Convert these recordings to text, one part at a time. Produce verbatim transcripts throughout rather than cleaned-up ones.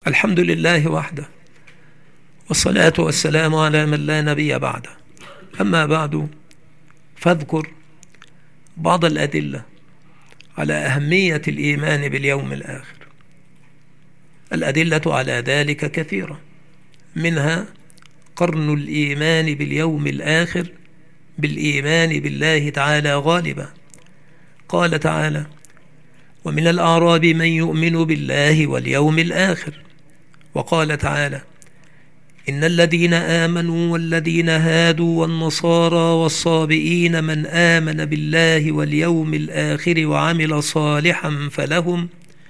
الحمد لله وحده، والصلاة والسلام على من لا نبي بعده. أما بعد، فاذكر بعض الأدلة على أهمية الإيمان باليوم الآخر. الأدلة على ذلك كثيرة، منها قرن الإيمان باليوم الآخر بالإيمان بالله تعالى غالبا. قال تعالى: ومن الأعراب من يؤمن بالله واليوم الآخر. وقال تعالى: إن الذين آمنوا والذين هادوا والنصارى والصابئين من آمن بالله واليوم الآخر وعمل صالحا فلهم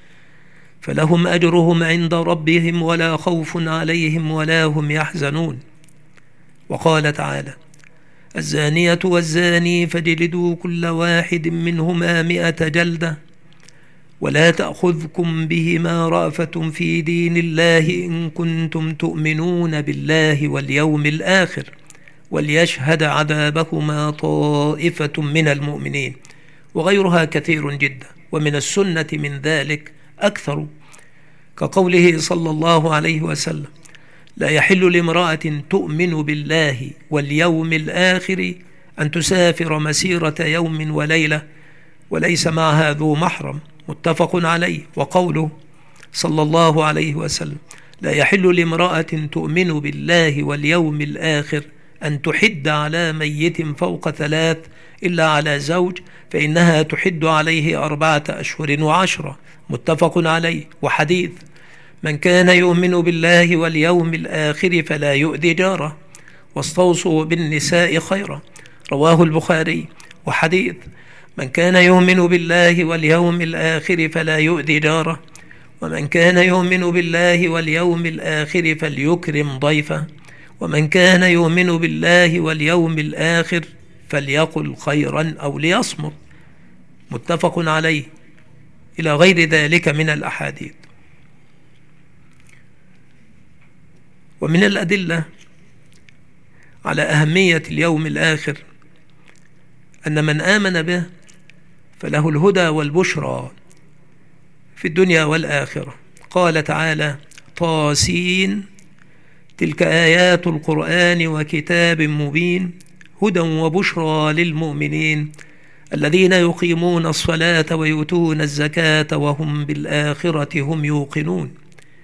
فلهم أجرهم عند ربهم ولا خوف عليهم ولا هم يحزنون. وقال تعالى: الزانية والزاني فاجلدوا كل واحد منهما مئة جلدة ولا تأخذكم بهما رأفة في دين الله إن كنتم تؤمنون بالله واليوم الآخر وليشهد عذابهما طائفة من المؤمنين. وغيرها كثير جدا، ومن السنة من ذلك أكثر، كقوله صلى الله عليه وسلم: لا يحل لامرأة تؤمن بالله واليوم الآخر أن تسافر مسيرة يوم وليلة وليس معها ذو محرم. متفق عليه. وقوله صلى الله عليه وسلم: لا يحل لامرأة تؤمن بالله واليوم الآخر أن تحد على ميت فوق ثلاث إلا على زوج، فإنها تحد عليه أربعة أشهر وعشرة. متفق عليه. وحديث: من كان يؤمن بالله واليوم الآخر فلا يؤذي جاره، واستوصوا بالنساء خيرا. رواه البخاري. وحديث: من كان يؤمن بالله واليوم الآخر فلا يؤذي جاره، ومن كان يؤمن بالله واليوم الآخر فليكرم ضيفه، ومن كان يؤمن بالله واليوم الآخر فليقل خيرا أو ليصمت. متفق عليه، إلى غير ذلك من الأحاديث. ومن الأدلة على أهمية اليوم الآخر أن من آمن به فله الهدى والبشرى في الدنيا والآخرة. قال تعالى: طاسين تلك آيات القرآن وكتاب مبين هدى وبشرى للمؤمنين الذين يقيمون الصلاة ويؤتون الزكاة وهم بالآخرة هم يوقنون.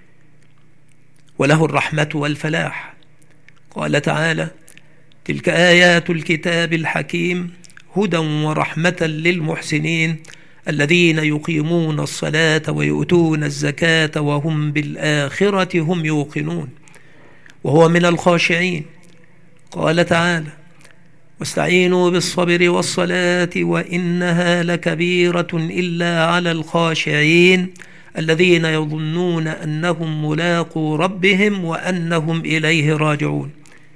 وله الرحمة والفلاح. قال تعالى: تلك آيات الكتاب الحكيم هدى ورحمة للمحسنين الذين يقيمون الصلاة ويؤتون الزكاة وهم بالآخرة هم يوقنون. وهو من الخاشعين. قال تعالى: واستعينوا بالصبر والصلاة وإنها لكبيرة إلا على الخاشعين الذين يظنون أنهم ملاقو ربهم وأنهم إليه راجعون.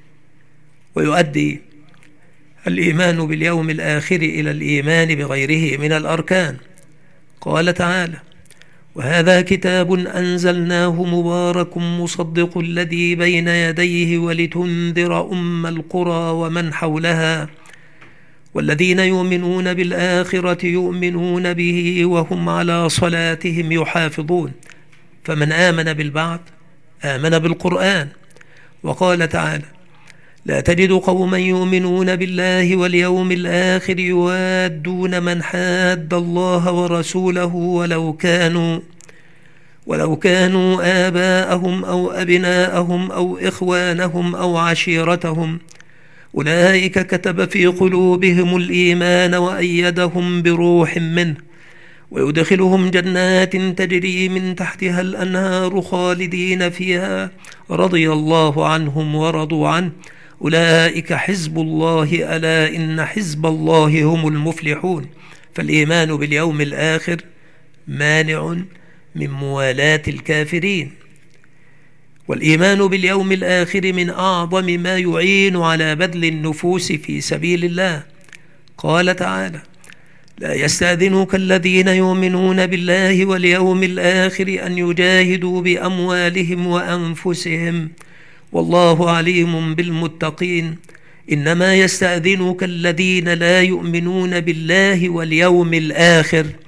ويؤدي الإيمان باليوم الآخر إلى الإيمان بغيره من الأركان. قال تعالى: وهذا كتاب أنزلناه مبارك مصدق الذي بين يديه ولتنذر أم القرى ومن حولها والذين يؤمنون بالآخرة يؤمنون به وهم على صلاتهم يحافظون. فمن آمن بالبعث آمن بالقرآن. وقال تعالى: لا تجد قوما يؤمنون بالله واليوم الآخر يوادون من حاد الله ورسوله ولو كانوا ولو كانوا آباءهم أو أبناءهم أو إخوانهم أو عشيرتهم أولئك كتب في قلوبهم الإيمان وأيدهم بروح منه ويدخلهم جنات تجري من تحتها الأنهار خالدين فيها رضي الله عنهم ورضوا عنه أولئك حزب الله ألا إن حزب الله هم المفلحون. فالإيمان باليوم الآخر مانع من موالاة الكافرين. والإيمان باليوم الآخر من أعظم ما يعين على بذل النفوس في سبيل الله. قال تعالى: لا يستأذنك الذين يؤمنون بالله واليوم الآخر أن يجاهدوا بأموالهم وأنفسهم والله عليم بالمتقين إنما يستأذنك الذين لا يؤمنون بالله واليوم الآخر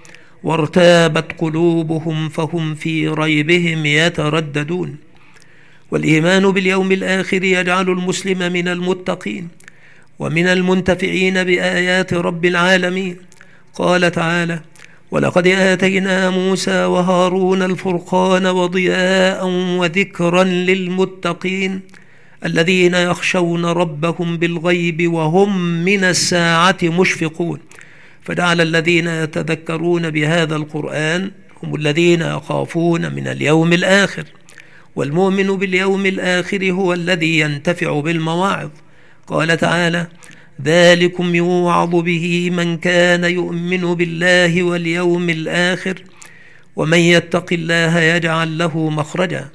وارتابت قلوبهم فهم في ريبهم يترددون. والإيمان باليوم الآخر يجعل المسلم من المتقين ومن المنتفعين بآيات رب العالمين. قال تعالى: ولقد آتينا موسى وهارون الفرقان وضياء وذكرا للمتقين الذين يخشون ربهم بالغيب وهم من الساعة مشفقون. فجعل الذين يتذكرون بهذا القرآن هم الذين يخافون من اليوم الآخر. والمؤمن باليوم الآخر هو الذي ينتفع بالمواعظ. قال تعالى: ذلكم يوعظ به من كان يؤمن بالله واليوم الآخر ومن يتق الله يجعل له مخرجا.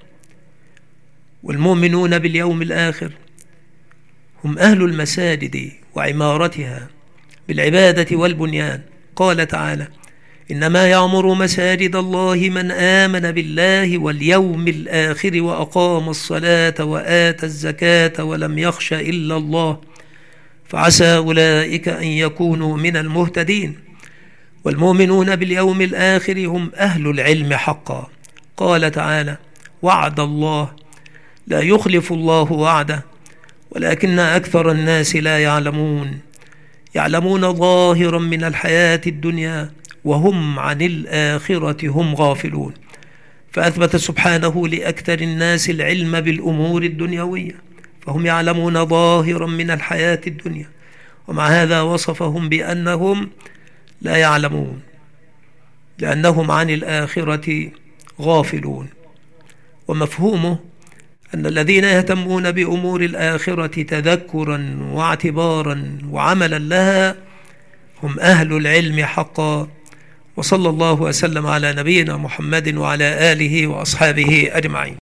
والمؤمنون باليوم الآخر هم أهل المساجد وعمارتها بالعبادة والبنيان. قال تعالى: إنما يعمر مساجد الله من آمن بالله واليوم الآخر وأقام الصلاة وآتى الزكاة ولم يخش إلا الله فعسى أولئك أن يكونوا من المهتدين. والمؤمنون باليوم الآخر هم أهل العلم حقا. قال تعالى: وعد الله لا يخلف الله وعده ولكن أكثر الناس لا يعلمون يعلمون ظاهرا من الحياة الدنيا وهم عن الآخرة هم غافلون. فأثبت سبحانه لأكثر الناس العلم بالأمور الدنيوية فهم يعلمون ظاهرا من الحياة الدنيا، ومع هذا وصفهم بأنهم لا يعلمون لأنهم عن الآخرة غافلون. ومفهومه أن الذين يهتمون بأمور الآخرة تذكرا واعتبارا وعملا لها هم أهل العلم حقا. وصلى الله وسلم على نبينا محمد وعلى آله وأصحابه أجمعين.